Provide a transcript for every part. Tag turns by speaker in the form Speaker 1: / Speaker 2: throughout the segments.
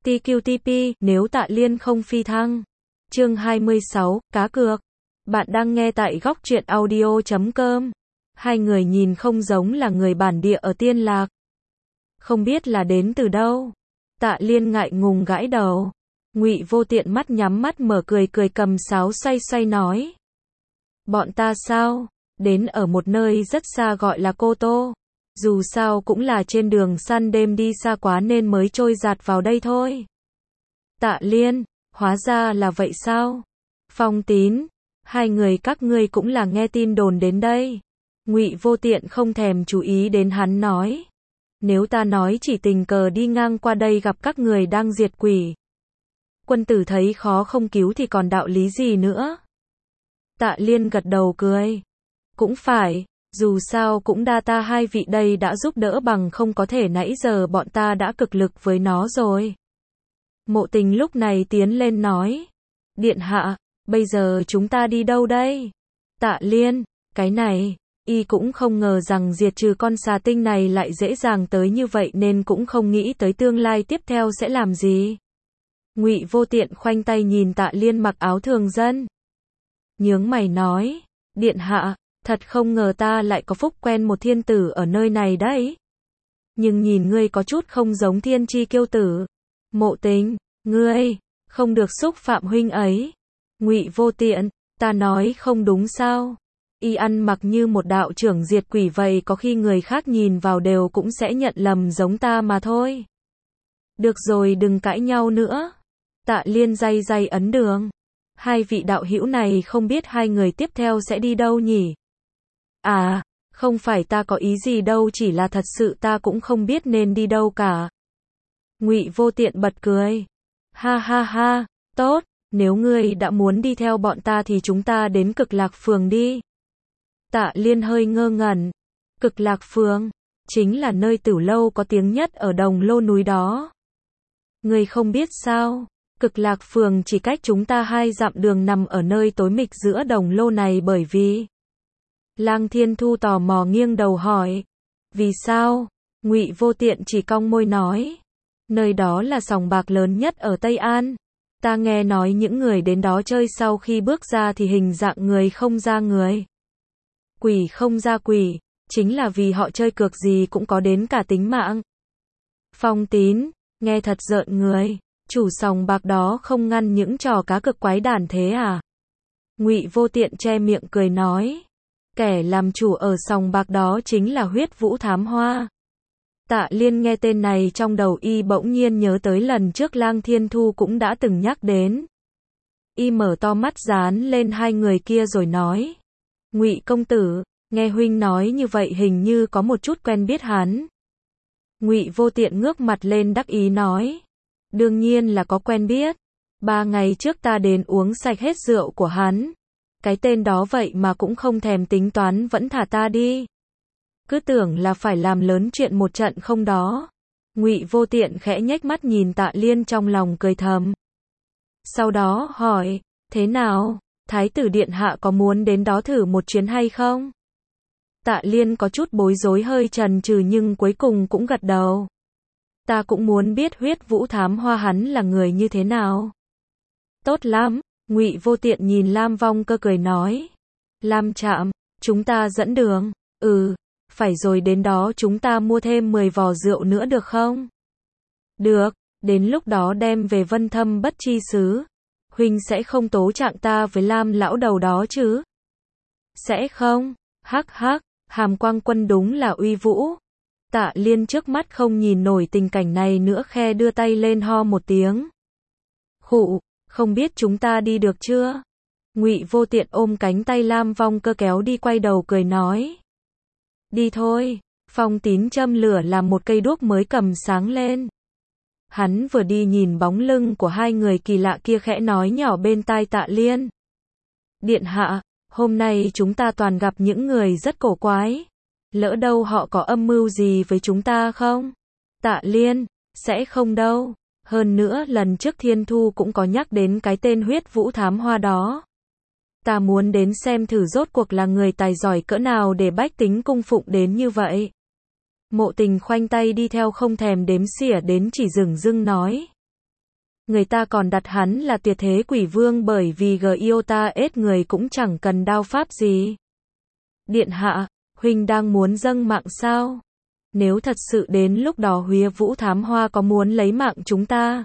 Speaker 1: TQTP, nếu Tạ Liên không phi thăng. Chương 26, cá cược. Bạn đang nghe tại góc truyện audio.com. Hai người nhìn không giống là người bản địa ở Tiên Lạc. Không biết là đến từ đâu. Tạ Liên ngại ngùng gãi đầu. Ngụy Vô Tiện mắt nhắm mắt mở cười cười cầm sáo xoay xoay nói. Bọn ta sao? Đến ở một nơi rất xa gọi là Cô Tô. Dù sao cũng là trên đường săn đêm đi xa quá nên mới trôi dạt vào đây thôi. Tạ Liên, hóa ra là vậy sao? Phong Tín, hai người các ngươi cũng là nghe tin đồn đến đây. Ngụy Vô Tiện không thèm chú ý đến hắn nói. Nếu ta nói chỉ tình cờ đi ngang qua đây gặp các người đang diệt quỷ. Quân tử thấy khó không cứu thì còn đạo lý gì nữa? Tạ Liên gật đầu cười. Cũng phải, dù sao cũng đa ta hai vị đây đã giúp đỡ bằng không có thể nãy giờ bọn ta đã cực lực với nó rồi. Mộ Tình lúc này tiến lên nói. Điện hạ, bây giờ chúng ta đi đâu đây? Tạ Liên, cái này, y cũng không ngờ rằng diệt trừ con xà tinh này lại dễ dàng tới như vậy nên cũng không nghĩ tới tương lai tiếp theo sẽ làm gì. Ngụy Vô Tiện khoanh tay nhìn Tạ Liên mặc áo thường dân. Nhướng mày nói, điện hạ, thật không ngờ ta lại có phúc quen một thiên tử ở nơi này đấy. Nhưng nhìn ngươi có chút không giống thiên chi kiêu tử. Mộ Tình, ngươi, không được xúc phạm huynh ấy. Ngụy Vô Tiện, ta nói không đúng sao? Y ăn mặc như một đạo trưởng diệt quỷ vậy có khi người khác nhìn vào đều cũng sẽ nhận lầm giống ta mà thôi. Được rồi đừng cãi nhau nữa. Tạ Liên day day ấn đường. Hai vị đạo hữu này không biết hai người tiếp theo sẽ đi đâu nhỉ? À, không phải ta có ý gì đâu chỉ là thật sự ta cũng không biết nên đi đâu cả. Ngụy Vô Tiện bật cười. Ha ha ha, tốt, nếu ngươi đã muốn đi theo bọn ta thì chúng ta đến Cực Lạc Phường đi. Tạ Liên hơi ngơ ngẩn. Cực Lạc Phường, chính là nơi tử lâu có tiếng nhất ở Đồng Lô núi đó. Ngươi không biết sao? Cực Lạc Phường chỉ cách chúng ta 2 dặm đường nằm ở nơi tối mịch giữa Đồng Lô này bởi vì... Lang Thiên Thu tò mò nghiêng đầu hỏi. Vì sao? Ngụy Vô Tiện chỉ cong môi nói. Nơi đó là sòng bạc lớn nhất ở Tây An. Ta nghe nói những người đến đó chơi sau khi bước ra thì hình dạng người không ra người. Quỷ không ra quỷ, chính là vì họ chơi cược gì cũng có đến cả tính mạng. Phong Tín, nghe thật rợn người. Chủ sòng bạc đó không ngăn những trò cá cược quái đản thế à? Ngụy Vô Tiện che miệng cười nói. Kẻ làm chủ ở sòng bạc đó chính là Huyết Vũ Thám Hoa. Tạ Liên nghe tên này trong đầu y bỗng nhiên nhớ tới lần trước Lang Thiên Thu cũng đã từng nhắc đến. Y mở to mắt dán lên hai người kia rồi nói. Ngụy công tử, nghe huynh nói như vậy hình như có một chút quen biết hắn. Ngụy Vô Tiện ngước mặt lên đắc ý nói. Đương nhiên là có quen biết. 3 ngày trước ta đến uống sạch hết rượu của hắn. Cái tên đó vậy mà cũng không thèm tính toán vẫn thả ta đi. Cứ tưởng là phải làm lớn chuyện một trận không đó. Ngụy Vô Tiện khẽ nhếch mắt nhìn Tạ Liên trong lòng cười thầm. Sau đó hỏi, thế nào, Thái tử điện hạ có muốn đến đó thử một chuyến hay không? Tạ Liên có chút bối rối hơi chần chừ nhưng cuối cùng cũng gật đầu. Ta cũng muốn biết Huyết Vũ Thám Hoa hắn là người như thế nào. Tốt lắm, Ngụy Vô Tiện nhìn Lam Vong Cơ cười nói. Lam Trạm, chúng ta dẫn đường. Phải rồi đến đó chúng ta mua thêm 10 vò rượu nữa được không? Được, đến lúc đó đem về Vân Thâm Bất Chi Xứ. Huynh sẽ không tố trạng ta với Lam lão đầu đó chứ? Sẽ không, hắc hắc, Hàm Quang Quân đúng là uy vũ. Tạ Liên trước mắt không nhìn nổi tình cảnh này nữa khe đưa tay lên ho một tiếng. Khụ, không biết chúng ta đi được chưa? Ngụy Vô Tiện ôm cánh tay Lam Vong Cơ kéo đi quay đầu cười nói. Đi thôi, Phong Tín châm lửa làm một cây đuốc mới cầm sáng lên. Hắn vừa đi nhìn bóng lưng của hai người kỳ lạ kia khẽ nói nhỏ bên tai Tạ Liên. Điện hạ, hôm nay chúng ta toàn gặp những người rất cổ quái. Lỡ đâu họ có âm mưu gì với chúng ta không? Tạ Liên, sẽ không đâu. Hơn nữa lần trước Thiên Thu cũng có nhắc đến cái tên Huyết Vũ Thám Hoa đó. Ta muốn đến xem thử rốt cuộc là người tài giỏi cỡ nào để bách tính cung phụng đến như vậy. Mộ Tình khoanh tay đi theo không thèm đếm xỉa đến chỉ dửng dưng nói. Người ta còn đặt hắn là tuyệt thế quỷ vương bởi vì Giota ết người cũng chẳng cần đao pháp gì. Điện hạ, huynh đang muốn dâng mạng sao? Nếu thật sự đến lúc đó Huế Vũ Thám Hoa có muốn lấy mạng chúng ta,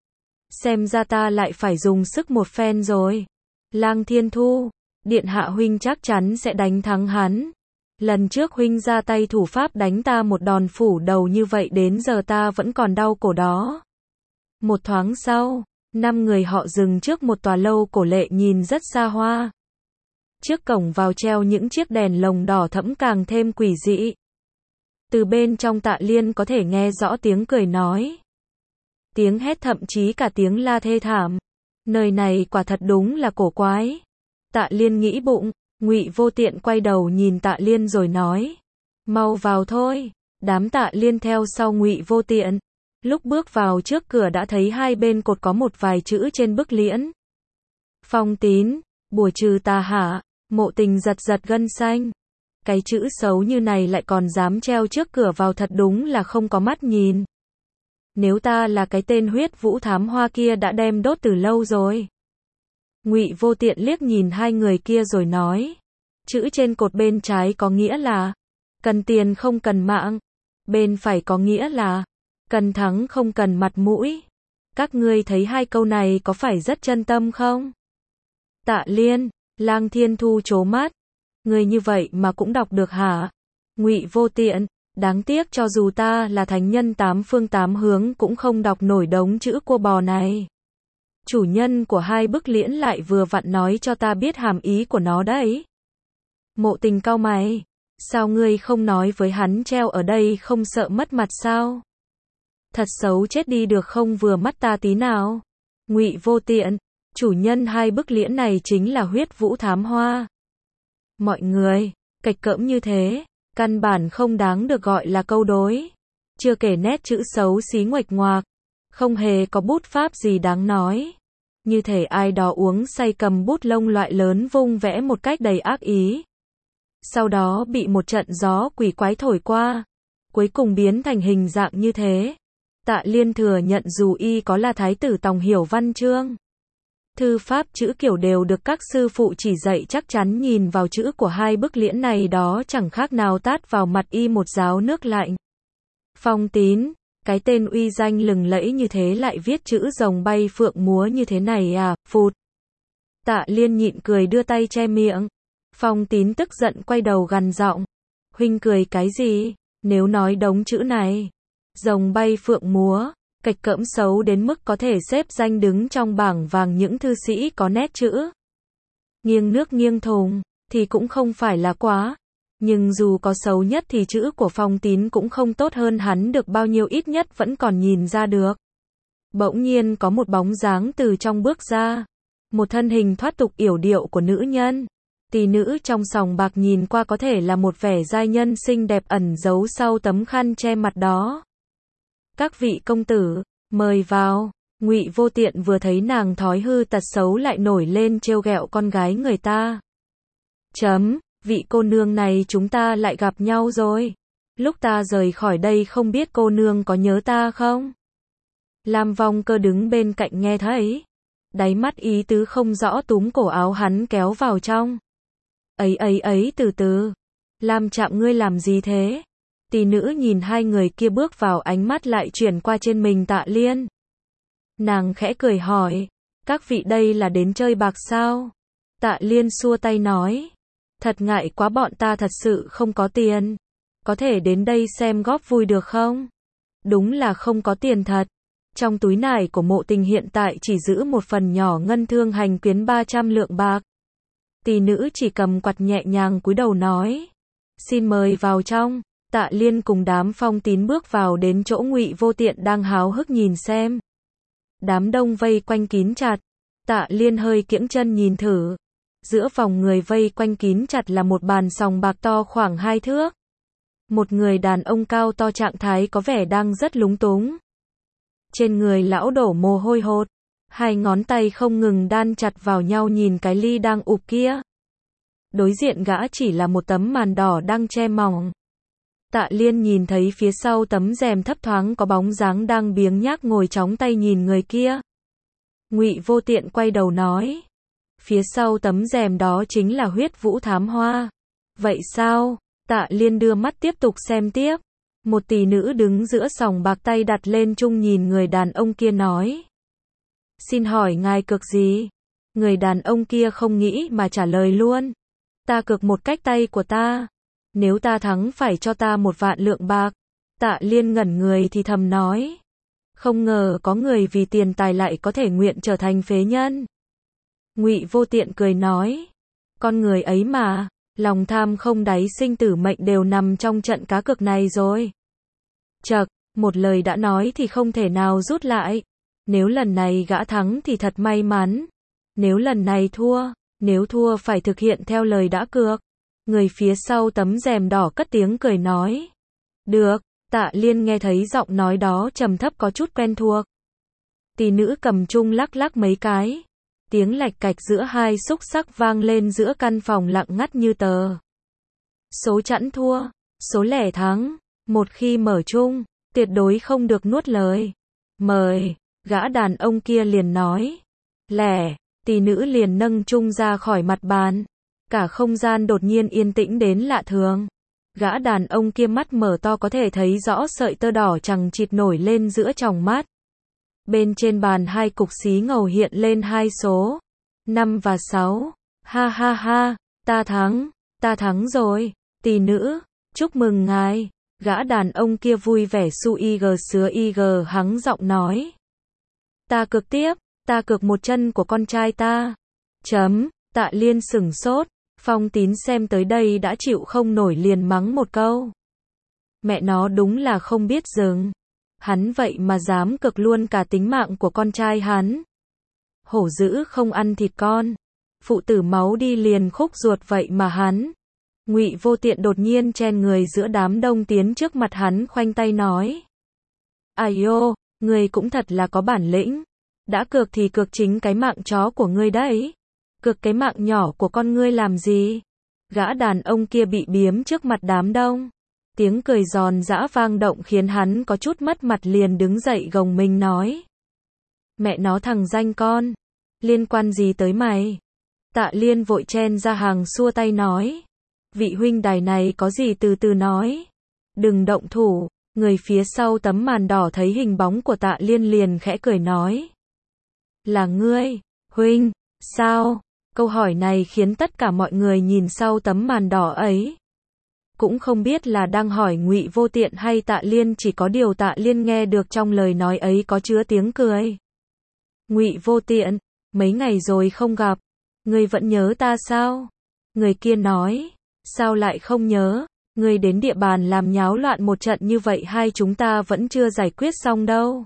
Speaker 1: xem ra ta lại phải dùng sức một phen rồi. Lang Thiên Thu, điện hạ huynh chắc chắn sẽ đánh thắng hắn. Lần trước huynh ra tay thủ pháp đánh ta một đòn phủ đầu như vậy đến giờ ta vẫn còn đau cổ đó. Một thoáng sau, 5 người họ dừng trước một tòa lâu cổ lệ nhìn rất xa hoa. Trước cổng vào treo những chiếc đèn lồng đỏ thẫm càng thêm quỷ dị. Từ bên trong Tạ Liên có thể nghe rõ tiếng cười nói, tiếng hét, thậm chí cả tiếng la thê thảm. Nơi này quả thật đúng là cổ quái. Tạ Liên nghĩ bụng. Ngụy Vô Tiện quay đầu nhìn Tạ Liên rồi nói, mau vào thôi. Đám Tạ Liên theo sau Ngụy Vô Tiện. Lúc bước vào trước cửa đã thấy hai bên cột có một vài chữ trên bức liễn. Phong Tín, bùa trừ tà hả? Mộ Tình giật giật gân xanh. Cái chữ xấu như này lại còn dám treo trước cửa vào, thật đúng là không có mắt nhìn. Nếu ta là cái tên Huyết Vũ Thám Hoa kia đã đem đốt từ lâu rồi. Ngụy Vô Tiện liếc nhìn hai người kia rồi nói, chữ trên cột bên trái có nghĩa là cần tiền không cần mạng, bên phải có nghĩa là cần thắng không cần mặt mũi. Các ngươi thấy hai câu này có phải rất chân tâm không? Tạ Liên, Lang Thiên Thu trố mắt, người như vậy mà cũng đọc được hả? Ngụy Vô Tiện, đáng tiếc cho dù ta là thánh nhân 8 phương 8 hướng cũng không đọc nổi đống chữ cua bò này. Chủ nhân của hai bức liễn lại vừa vặn nói cho ta biết hàm ý của nó đấy. Mộ Tình cau mày, sao ngươi không nói với hắn treo ở đây không sợ mất mặt sao? Thật xấu chết đi được không vừa mắt ta tí nào. Ngụy Vô Tiện, chủ nhân hai bức liễn này chính là Huyết Vũ Thám Hoa. Mọi người, kịch cỡm như thế, căn bản không đáng được gọi là câu đối. Chưa kể nét chữ xấu xí nguệch ngoạc, không hề có bút pháp gì đáng nói. Như thể ai đó uống say cầm bút lông loại lớn vung vẽ một cách đầy ác ý. Sau đó bị một trận gió quỷ quái thổi qua, cuối cùng biến thành hình dạng như thế. Tạ Liên thừa nhận dù y có là thái tử Tòng hiểu văn chương, thư pháp chữ kiểu đều được các sư phụ chỉ dạy, chắc chắn nhìn vào chữ của hai bức liễn này đó chẳng khác nào tát vào mặt y một gáo nước lạnh. Phong Tín, cái tên uy danh lừng lẫy như thế lại viết chữ rồng bay phượng múa như thế này à? Phụt. Tạ Liên nhịn cười đưa tay che miệng. Phong Tín tức giận quay đầu gằn giọng, huynh cười cái gì? Nếu nói đống chữ này, rồng bay phượng múa, kịch cỡm xấu đến mức có thể xếp danh đứng trong bảng vàng những thư sĩ có nét chữ nghiêng nước nghiêng thùng, thì cũng không phải là quá. Nhưng dù có xấu nhất thì chữ của Phong Tín cũng không tốt hơn hắn được bao nhiêu, ít nhất vẫn còn nhìn ra được. Bỗng nhiên có một bóng dáng từ trong bước ra. Một thân hình thoát tục yểu điệu của nữ nhân. Tỷ nữ trong sòng bạc nhìn qua có thể là một vẻ giai nhân xinh đẹp ẩn giấu sau tấm khăn che mặt đó. Các vị công tử, mời vào. Ngụy Vô Tiện vừa thấy nàng thói hư tật xấu lại nổi lên trêu ghẹo con gái người ta. Vị cô nương này chúng ta lại gặp nhau rồi. Lúc ta rời khỏi đây không biết cô nương có nhớ ta không? Lam Vong Cơ đứng bên cạnh nghe thấy, đáy mắt ý tứ không rõ túm cổ áo hắn kéo vào trong. Từ từ. Lam Trạm ngươi làm gì thế? Tỷ nữ nhìn hai người kia bước vào, ánh mắt lại chuyển qua trên mình Tạ Liên. Nàng khẽ cười hỏi, các vị đây là đến chơi bạc sao? Tạ Liên xua tay nói, thật ngại quá, bọn ta thật sự không có tiền. Có thể đến đây xem góp vui được không? Đúng là không có tiền thật. Trong túi nải của Mộ Tình hiện tại chỉ giữ một phần nhỏ ngân thương hành quyến 300 lượng bạc. Tỷ nữ chỉ cầm quạt nhẹ nhàng cúi đầu nói, xin mời vào trong. Tạ Liên cùng đám Phong Tín bước vào đến chỗ Ngụy Vô Tiện đang háo hức nhìn xem. Đám đông vây quanh kín chặt. Tạ Liên hơi kiễng chân nhìn thử. Giữa vòng người vây quanh kín chặt là một bàn sòng bạc to khoảng 2 thước. Một người đàn ông cao to trạng thái có vẻ đang rất lúng túng. Trên người lão đổ mồ hôi hột, hai ngón tay không ngừng đan chặt vào nhau nhìn cái ly đang ụp kia. Đối diện gã chỉ là một tấm màn đỏ đang che mỏng. Tạ Liên nhìn thấy phía sau tấm rèm thấp thoáng có bóng dáng đang biếng nhác ngồi chóng tay nhìn người kia. Ngụy Vô Tiện quay đầu nói. Phía sau tấm rèm đó chính là Huyết Vũ Thám Hoa. Vậy sao? Tạ Liên đưa mắt tiếp tục xem tiếp. Một tỷ nữ đứng giữa sòng bạc tay đặt lên chung nhìn người đàn ông kia nói. Xin hỏi ngài cược gì? Người đàn ông kia không nghĩ mà trả lời luôn. Ta cược một cách tay của ta. Nếu ta thắng phải cho ta 1.000.000 lượng bạc. Tạ Liên ngẩn người thì thầm nói. Không ngờ có người vì tiền tài lại có thể nguyện trở thành phế nhân. Ngụy Vô Tiện cười nói. Con người ấy mà, lòng tham không đáy sinh tử mệnh đều nằm trong trận cá cược này rồi. Chậc, một lời đã nói thì không thể nào rút lại. Nếu lần này gã thắng thì thật may mắn. Nếu lần này thua, nếu thua phải thực hiện theo lời đã cược. Người phía sau tấm rèm đỏ cất tiếng cười nói. Được, Tạ Liên nghe thấy giọng nói đó trầm thấp có chút quen thuộc. Tỷ nữ cầm chung lắc lắc mấy cái. Tiếng lạch cạch giữa hai xúc xắc vang lên giữa căn phòng lặng ngắt như tờ. Số chẵn thua, số lẻ thắng. Một khi mở chung, tuyệt đối không được nuốt lời. Mời, gã đàn ông kia liền nói. Lẻ, tỷ nữ liền nâng chung ra khỏi mặt bàn. Cả không gian đột nhiên yên tĩnh đến lạ thường. Gã đàn ông kia mắt mở to có thể thấy rõ sợi tơ đỏ chằng chịt nổi lên giữa tròng mắt. Bên trên bàn hai cục xí ngầu hiện lên hai số. 5 và 6. Ha ha ha, ta thắng rồi. Tỷ nữ, chúc mừng ngài. Gã đàn ông kia vui vẻ su ig sứa ig hắng giọng nói. Ta cược tiếp, ta cược một chân của con trai ta. Tạ Liên sửng sốt. Phong Tín xem tới đây đã chịu không nổi liền mắng một câu. Mẹ nó đúng là không biết dừng. Hắn vậy mà dám cược luôn cả tính mạng của con trai hắn. Hổ dữ không ăn thịt con. Phụ tử máu đi liền khúc ruột vậy mà hắn. Ngụy Vô Tiện đột nhiên chen người giữa đám đông tiến trước mặt hắn khoanh tay nói. Ai ô, ngươi cũng thật là có bản lĩnh. Đã cược thì cược chính cái mạng chó của ngươi đấy. Cược cái mạng nhỏ của con ngươi làm gì? Gã đàn ông kia bị biếm trước mặt đám đông. Tiếng cười giòn giã vang động khiến hắn có chút mất mặt liền đứng dậy gồng mình nói. Mẹ nó thằng danh con. Liên quan gì tới mày? Tạ Liên vội chen ra hàng xua tay nói. Vị huynh đài này có gì từ từ nói. Đừng động thủ. Người phía sau tấm màn đỏ thấy hình bóng của Tạ Liên liền khẽ cười nói. Là ngươi, huynh, sao? Câu hỏi này khiến tất cả mọi người nhìn sau tấm màn đỏ ấy. Cũng không biết là đang hỏi Ngụy Vô Tiện hay Tạ Liên, chỉ có điều Tạ Liên nghe được trong lời nói ấy có chứa tiếng cười. Ngụy Vô Tiện, mấy ngày rồi không gặp, ngươi vẫn nhớ ta sao? Người kia nói, sao lại không nhớ, ngươi đến địa bàn làm nháo loạn một trận như vậy hai chúng ta vẫn chưa giải quyết xong đâu.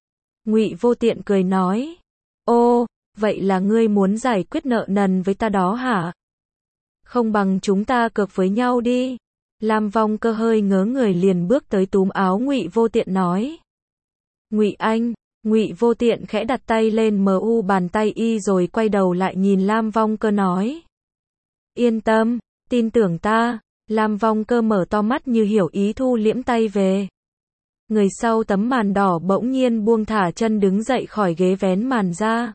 Speaker 1: Ngụy Vô Tiện cười nói, ô, vậy là ngươi muốn giải quyết nợ nần với ta đó hả? Không bằng chúng ta cược với nhau đi. Lam Vong Cơ hơi ngớ người liền bước tới túm áo Ngụy Vô Tiện nói. Ngụy anh, Ngụy Vô Tiện khẽ đặt tay lên mu bàn tay y rồi quay đầu lại nhìn Lam Vong Cơ nói. Yên tâm, tin tưởng ta. Lam Vong Cơ mở to mắt như hiểu ý thu liễm tay về. Người sau tấm màn đỏ bỗng nhiên buông thả chân đứng dậy khỏi ghế vén màn ra.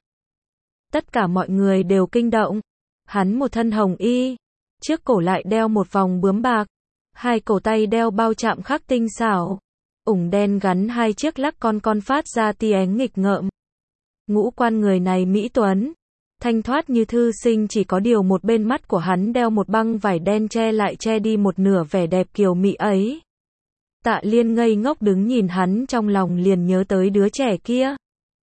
Speaker 1: Tất cả mọi người đều kinh động. Hắn một thân hồng y, trước cổ lại đeo một vòng bướm bạc, hai cổ tay đeo bao chạm khắc tinh xảo, ủng đen gắn hai chiếc lắc con phát ra tia ánh nghịch ngợm. Ngũ quan người này mỹ tuấn, thanh thoát như thư sinh, chỉ có điều một bên mắt của hắn đeo một băng vải đen che đi một nửa vẻ đẹp kiều mỹ ấy. Tạ Liên ngây ngốc đứng nhìn hắn, trong lòng liền nhớ tới đứa trẻ kia.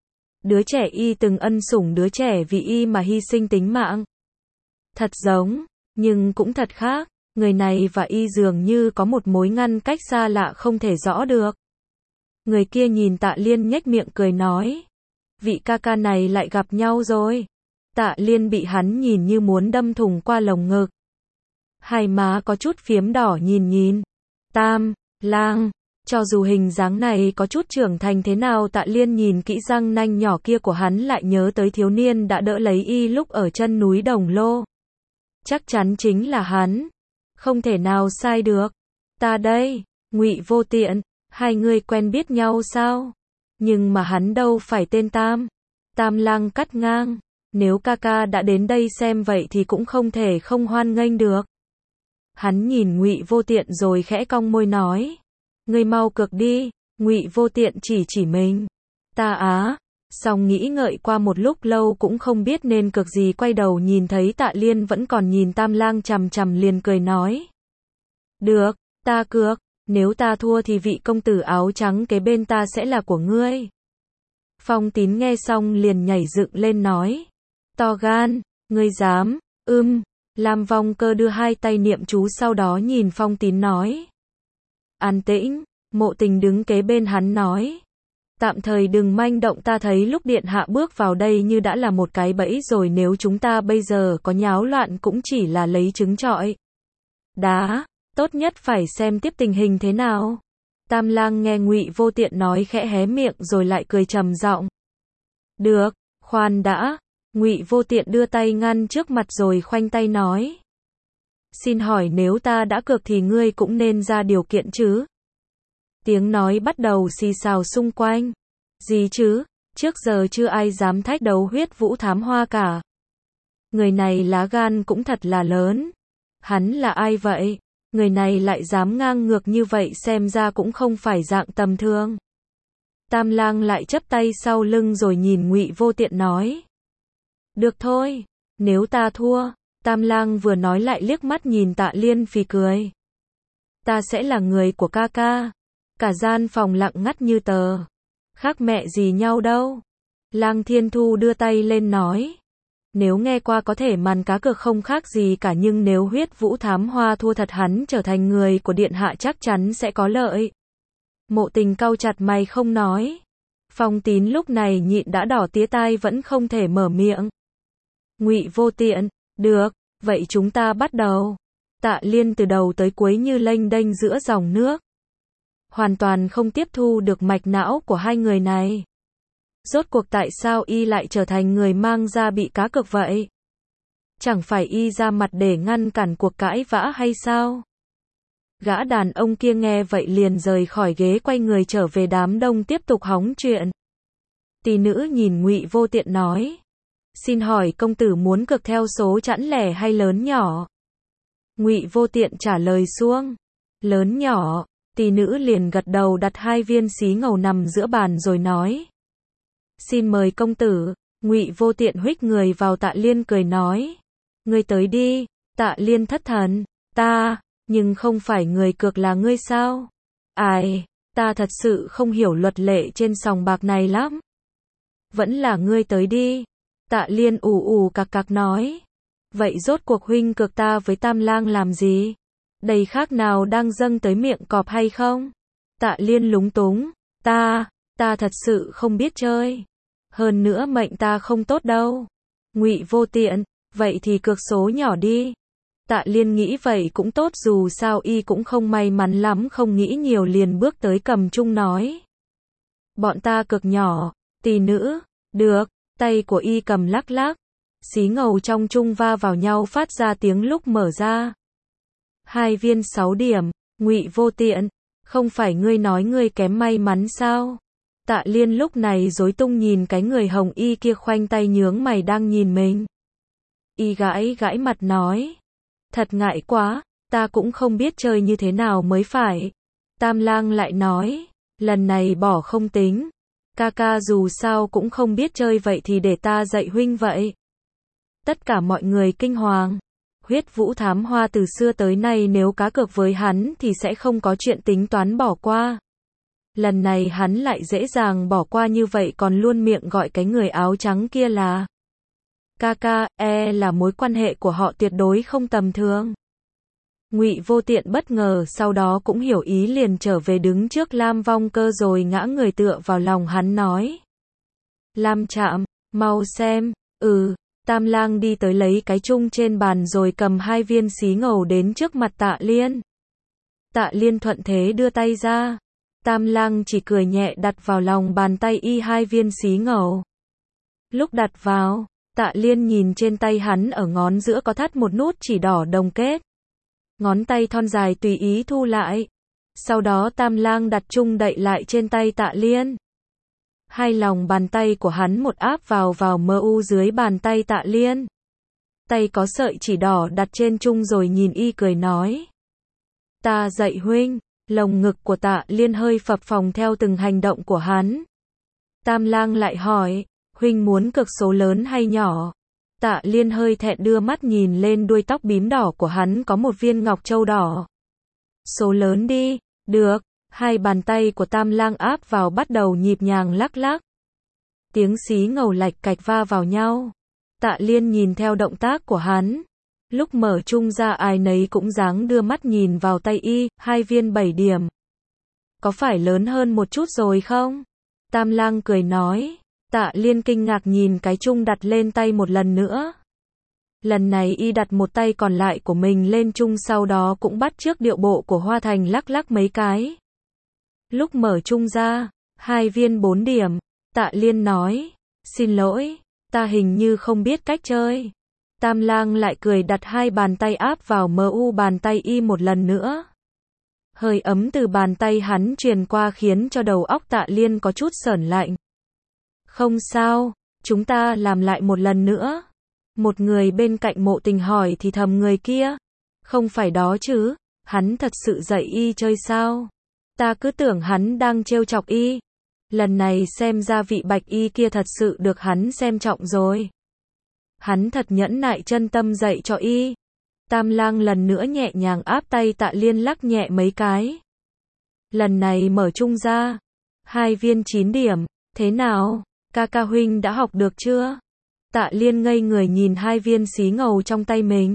Speaker 1: Đứa trẻ y từng ân sủng, đứa trẻ vì y mà hy sinh tính mạng. Thật giống, nhưng cũng thật khác, người này và y dường như có một mối ngăn cách xa lạ không thể rõ được. Người kia nhìn Tạ Liên nhếch miệng cười nói, vị ca ca này lại gặp nhau rồi. Tạ Liên bị hắn nhìn như muốn đâm thủng qua lồng ngực. Hai má có chút phiếm đỏ nhìn. Tam, lang, cho dù hình dáng này có chút trưởng thành thế nào, Tạ Liên nhìn kỹ răng nanh nhỏ kia của hắn lại nhớ tới thiếu niên đã đỡ lấy y lúc ở chân núi Đồng Lô. Chắc chắn chính là hắn. Không thể nào sai được. Ta đây, Ngụy Vô Tiện, hai người quen biết nhau sao? Nhưng mà hắn đâu phải tên Tam. Tam Lang cắt ngang. Nếu ca ca đã đến đây xem vậy thì cũng không thể không hoan nghênh được. Hắn nhìn Ngụy Vô Tiện rồi khẽ cong môi nói. Ngươi mau cược đi. Ngụy Vô Tiện chỉ mình. Ta á. Xong nghĩ ngợi qua một lúc lâu cũng không biết nên cược gì, quay đầu nhìn thấy Tạ Liên vẫn còn nhìn Tam Lang chằm chằm liền cười nói. Được, ta cược. Nếu ta thua thì vị công tử áo trắng kế bên ta sẽ là của ngươi. Phong Tín nghe xong liền nhảy dựng lên nói. To gan, ngươi dám, Lam Vong Cơ đưa hai tay niệm chú sau đó nhìn Phong Tín nói. An tĩnh, Mộ Tình đứng kế bên hắn nói. Tạm thời đừng manh động, ta thấy lúc điện hạ bước vào đây như đã là một cái bẫy rồi, nếu chúng ta bây giờ có nháo loạn cũng chỉ là lấy trứng trọi đá, tốt nhất phải xem tiếp tình hình thế nào. Tam Lang nghe Ngụy Vô Tiện nói khẽ hé miệng rồi lại cười trầm giọng. Được, khoan đã. Ngụy Vô Tiện đưa tay ngăn trước mặt rồi khoanh tay nói. Xin hỏi nếu ta đã cược thì ngươi cũng nên ra điều kiện chứ? Tiếng nói bắt đầu xì xào xung quanh. Gì chứ? Trước giờ chưa ai dám thách đấu Huyết Vũ Thám Hoa cả. Người này lá gan cũng thật là lớn. Hắn là ai vậy? Người này lại dám ngang ngược như vậy, xem ra cũng không phải dạng tầm thường. Tam Lang lại chắp tay sau lưng rồi nhìn Ngụy Vô Tiện nói. Được thôi, nếu ta thua. Tam Lang vừa nói lại liếc mắt nhìn Tạ Liên phì cười. Ta sẽ là người của ca ca. Cả gian phòng lặng ngắt như tờ. Khác mẹ gì nhau đâu. Lang Thiên Thu đưa tay lên nói. Nếu nghe qua có thể màn cá cược không khác gì cả, nhưng nếu Huyết Vũ Thám Hoa thua thật, hắn trở thành người của điện hạ chắc chắn sẽ có lợi. Mộ Tình cau chặt mày không nói. Phong Tín lúc này nhịn đã đỏ tía tai vẫn không thể mở miệng. Ngụy Vô Tiện, được, vậy chúng ta bắt đầu. Tạ Liên từ đầu tới cuối như lênh đênh giữa dòng nước. Hoàn toàn không tiếp thu được mạch não của hai người này. Rốt cuộc tại sao y lại trở thành người mang ra bị cá cược vậy? Chẳng phải y ra mặt để ngăn cản cuộc cãi vã hay sao? Gã đàn ông kia nghe vậy liền rời khỏi ghế, quay người trở về đám đông tiếp tục hóng chuyện. Tỷ nữ nhìn Ngụy Vô Tiện nói. Xin hỏi công tử muốn cược theo số chẵn lẻ hay lớn nhỏ? Ngụy Vô Tiện trả lời xuông. Lớn nhỏ. Tỷ nữ liền gật đầu đặt hai viên xí ngầu nằm giữa bàn rồi nói. Xin mời công tử. Ngụy Vô Tiện huých người vào Tạ Liên cười nói. Ngươi tới đi. Tạ Liên thất thần. Ta, nhưng không phải người cược là ngươi sao? Ai, ta thật sự không hiểu luật lệ trên sòng bạc này lắm. Vẫn là ngươi tới đi. Tạ Liên ù cặc nói. Vậy rốt cuộc huynh cược ta với Tam Lang làm gì? Đây khác nào đang dâng tới miệng cọp hay không? Tạ Liên lúng túng. Ta thật sự không biết chơi. Hơn nữa mệnh ta không tốt đâu. Ngụy Vô Tiện, vậy thì cược số nhỏ đi. Tạ Liên nghĩ vậy cũng tốt, dù sao y cũng không may mắn lắm, không nghĩ nhiều liền bước tới cầm chung nói. Bọn ta cược nhỏ. Tỷ nữ, được. Tay của y cầm lắc lắc. Xí ngầu trong chung va vào nhau phát ra tiếng lúc mở ra. 2 viên 6 điểm. Ngụy Vô Tiện, không phải ngươi nói ngươi kém may mắn sao? Tạ Liên lúc này rối tung nhìn cái người hồng y kia khoanh tay nhướng mày đang nhìn mình. Y gãi mặt nói. Thật ngại quá, ta cũng không biết chơi như thế nào mới phải. Tam Lang lại nói. Lần này bỏ không tính. Ca ca dù sao cũng không biết chơi, vậy thì để ta dạy huynh vậy. Tất cả mọi người kinh hoàng. Huyết Vũ Thám Hoa từ xưa tới nay nếu cá cược với hắn thì sẽ không có chuyện tính toán bỏ qua. Lần này hắn lại dễ dàng bỏ qua như vậy, còn luôn miệng gọi cái người áo trắng kia là ca ca, là mối quan hệ của họ tuyệt đối không tầm thường. Ngụy Vô Tiện bất ngờ sau đó cũng hiểu ý, liền trở về đứng trước Lam Vong Cơ rồi ngã người tựa vào lòng hắn nói. Lam Trạm, mau xem. Tam Lang đi tới lấy cái chung trên bàn rồi cầm 2 viên xí ngầu đến trước mặt Tạ Liên. Tạ Liên thuận thế đưa tay ra. Tam Lang chỉ cười nhẹ đặt vào lòng bàn tay y 2 viên xí ngầu. Lúc đặt vào, Tạ Liên nhìn trên tay hắn, ở ngón giữa có thắt một nút chỉ đỏ đồng kết. Ngón tay thon dài tùy ý thu lại. Sau đó Tam Lang đặt chung đậy lại trên tay Tạ Liên. Hai lòng bàn tay của hắn một áp vào mờ u dưới bàn tay Tạ Liên. Tay có sợi chỉ đỏ đặt trên chung rồi nhìn y cười nói. Ta dạy huynh. Lồng ngực của Tạ Liên hơi phập phồng theo từng hành động của hắn. Tam Lang lại hỏi, huynh muốn cược số lớn hay nhỏ? Tạ Liên hơi thẹn đưa mắt nhìn lên đuôi tóc bím đỏ của hắn có một viên ngọc châu đỏ. Số lớn đi, được. Hai bàn tay của Tam Lang áp vào bắt đầu nhịp nhàng lắc lắc. Tiếng xí ngầu lạch cạch va vào nhau. Tạ Liên nhìn theo động tác của hắn. Lúc mở chung ra ai nấy cũng dáng đưa mắt nhìn vào tay y, 2 viên 7 điểm. Có phải lớn hơn một chút rồi không? Tam Lang cười nói. Tạ Liên kinh ngạc nhìn cái chung đặt lên tay một lần nữa. Lần này y đặt một tay còn lại của mình lên chung, sau đó cũng bắt chước điệu bộ của Hoa Thành lắc lắc mấy cái. Lúc mở chung ra, 2 viên 4 điểm. Tạ Liên nói. Xin lỗi, ta hình như không biết cách chơi. Tam Lang lại cười đặt hai bàn tay áp vào mu bàn tay y một lần nữa. Hơi ấm từ bàn tay hắn truyền qua khiến cho đầu óc Tạ Liên có chút sởn lạnh. Không sao, chúng ta làm lại một lần nữa. Một người bên cạnh Mộ Tình hỏi thì thầm người kia. Không phải đó chứ, hắn thật sự dạy y chơi sao? Ta cứ tưởng hắn đang trêu chọc y. Lần này xem ra vị Bạch y kia thật sự được hắn xem trọng rồi. Hắn thật nhẫn nại chân tâm dạy cho y. Tam Lang lần nữa nhẹ nhàng áp tay Tạ Liên lắc nhẹ mấy cái. Lần này mở chung ra. 2 viên 9 điểm. Thế nào? Ca ca huynh đã học được chưa? Tạ Liên ngây người nhìn 2 viên xí ngầu trong tay mình.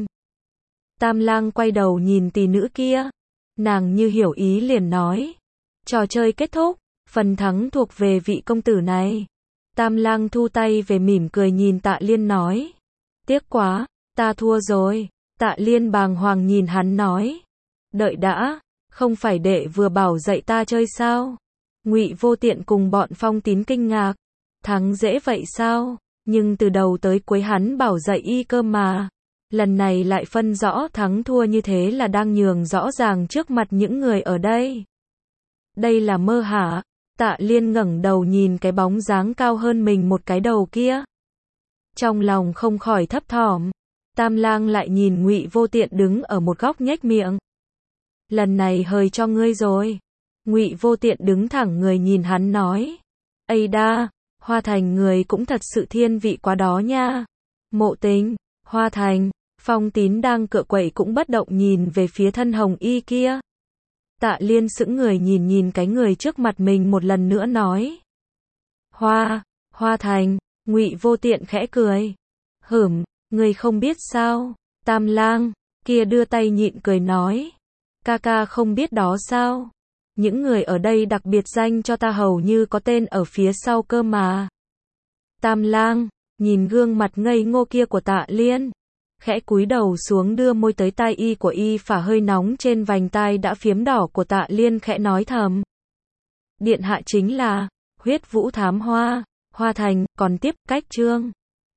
Speaker 1: Tam Lang quay đầu nhìn tỷ nữ kia. Nàng như hiểu ý liền nói. Trò chơi kết thúc. Phần thắng thuộc về vị công tử này. Tam Lang thu tay về mỉm cười nhìn Tạ Liên nói. Tiếc quá, ta thua rồi. Tạ Liên bàng hoàng nhìn hắn nói. Đợi đã, không phải đệ vừa bảo dạy ta chơi sao? Ngụy Vô Tiện cùng bọn Phong Tín kinh ngạc. Thắng dễ vậy sao? Nhưng từ đầu tới cuối hắn bảo dạy y cơ mà. Lần này lại phân rõ thắng thua như thế là đang nhường rõ ràng trước mặt những người ở đây. Đây là mơ hả? Tạ Liên ngẩng đầu nhìn cái bóng dáng cao hơn mình một cái đầu kia. Trong lòng không khỏi thấp thỏm. Tam Lang lại nhìn Ngụy Vô Tiện đứng ở một góc nhếch miệng. Lần này hời cho ngươi rồi. Ngụy Vô Tiện đứng thẳng người nhìn hắn nói. Ây đa, Hoa Thành người cũng thật sự thiên vị quá đó nha. Mộ Tình, Hoa Thành, Phong Tín đang cựa quậy cũng bất động nhìn về phía thân hồng y kia. Tạ Liên sững người nhìn cái người trước mặt mình một lần nữa nói. Hoa Thành, Ngụy Vô Tiện khẽ cười. Người không biết sao? Tam Lang kia đưa tay nhịn cười nói. Ca ca không biết đó sao? Những người ở đây đặc biệt danh cho ta hầu như có tên ở phía sau cơ mà. Tam Lang nhìn gương mặt ngây ngô kia của Tạ Liên, khẽ cúi đầu xuống đưa môi tới tai y của y phả hơi nóng trên vành tai đã phiếm đỏ của Tạ Liên, khẽ nói thầm. Điện hạ chính là Huyết Vũ Thám Hoa, Hoa Thành, còn tiếp cách chương.